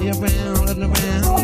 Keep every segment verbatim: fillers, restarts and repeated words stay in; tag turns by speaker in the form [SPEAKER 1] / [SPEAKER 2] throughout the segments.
[SPEAKER 1] body around and around.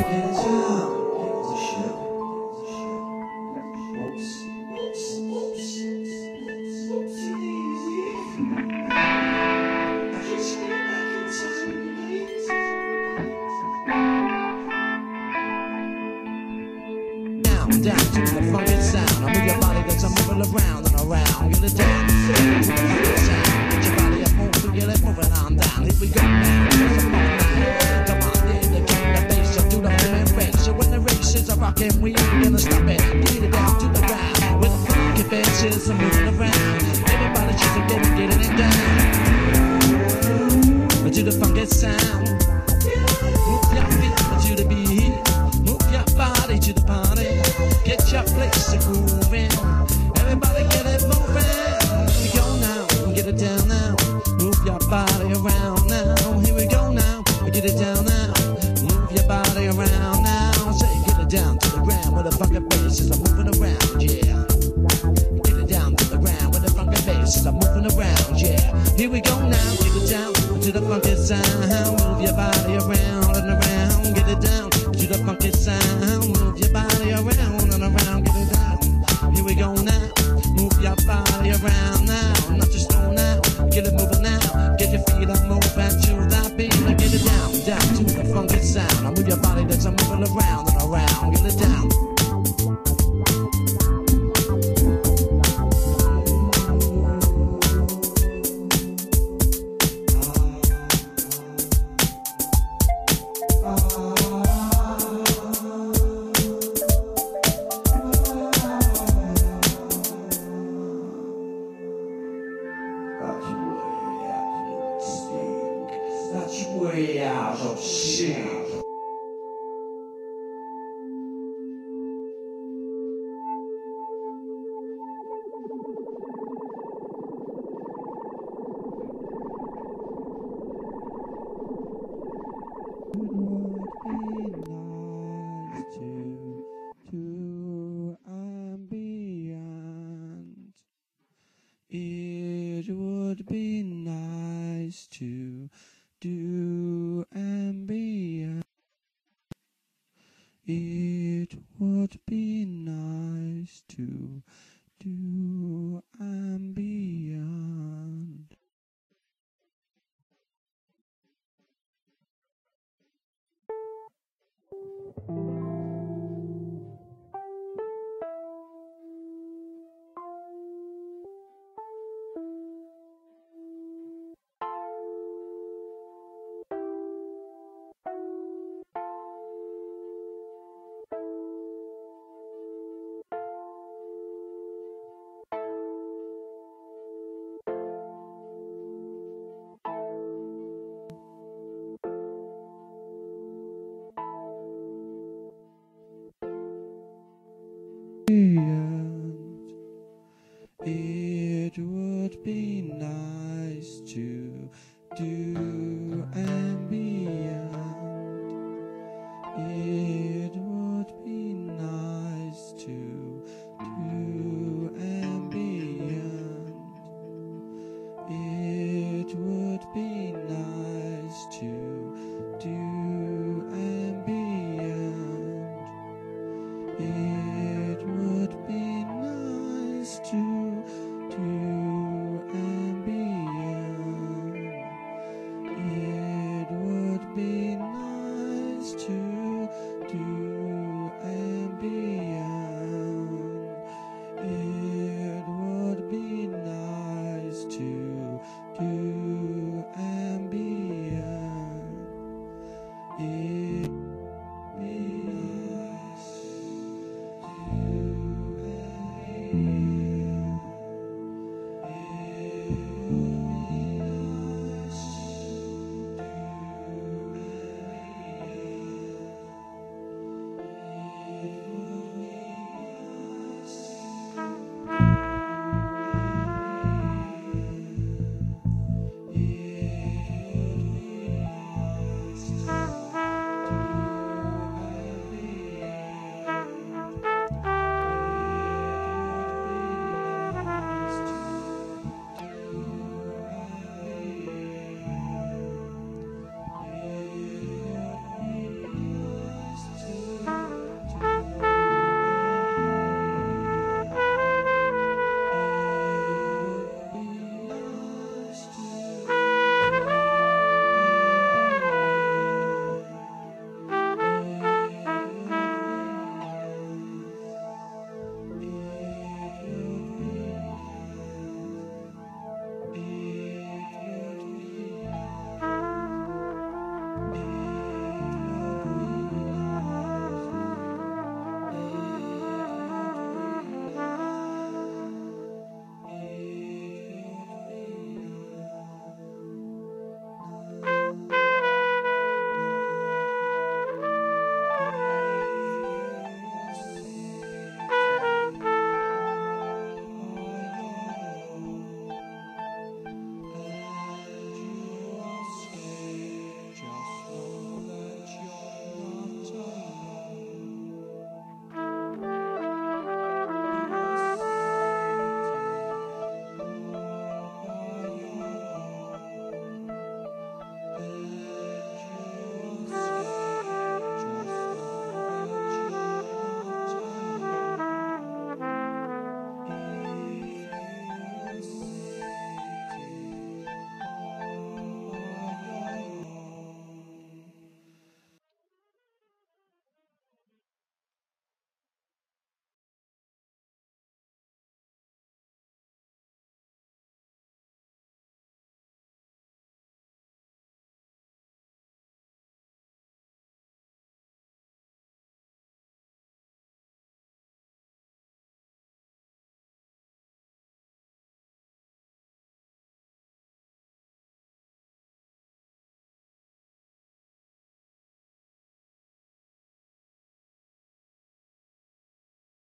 [SPEAKER 1] Down to the funky sound. I move your body that's a moving around and around. Get it down to the funky sound. Get your body up, move, get it moving on down. Here we go now. Come on, then the king, the bass, do the human race. So when the races are rocking, we ain't gonna stop it. Get it down to the ground. With the funky bases are moving around. Everybody just get it, get it down. To the funky sound. Move your feet to the beat. Move your body to the party. Get your place moving. Everybody get it moving. Here we go now. Get it down now. Move your body around now. Here we go now. Get it down now. Move your body around now. Say get it down to the ground where the funky basses are moving around. Yeah. Get it down to the ground where the funky basses are moving around. Yeah. Here we go now. Get it down to the funky sound. Move your body around and around. Get it down to the funky sound. Move your body around and around. Get it down. Here we go now. Move your body around now. Not just slow now. Get it moving now. Get your feet up, move back to that beat. Now get it down, down to the funky sound. Now move your body that's moving around and around. Get it down. That's way out of sync. It would be nice to do and beyond.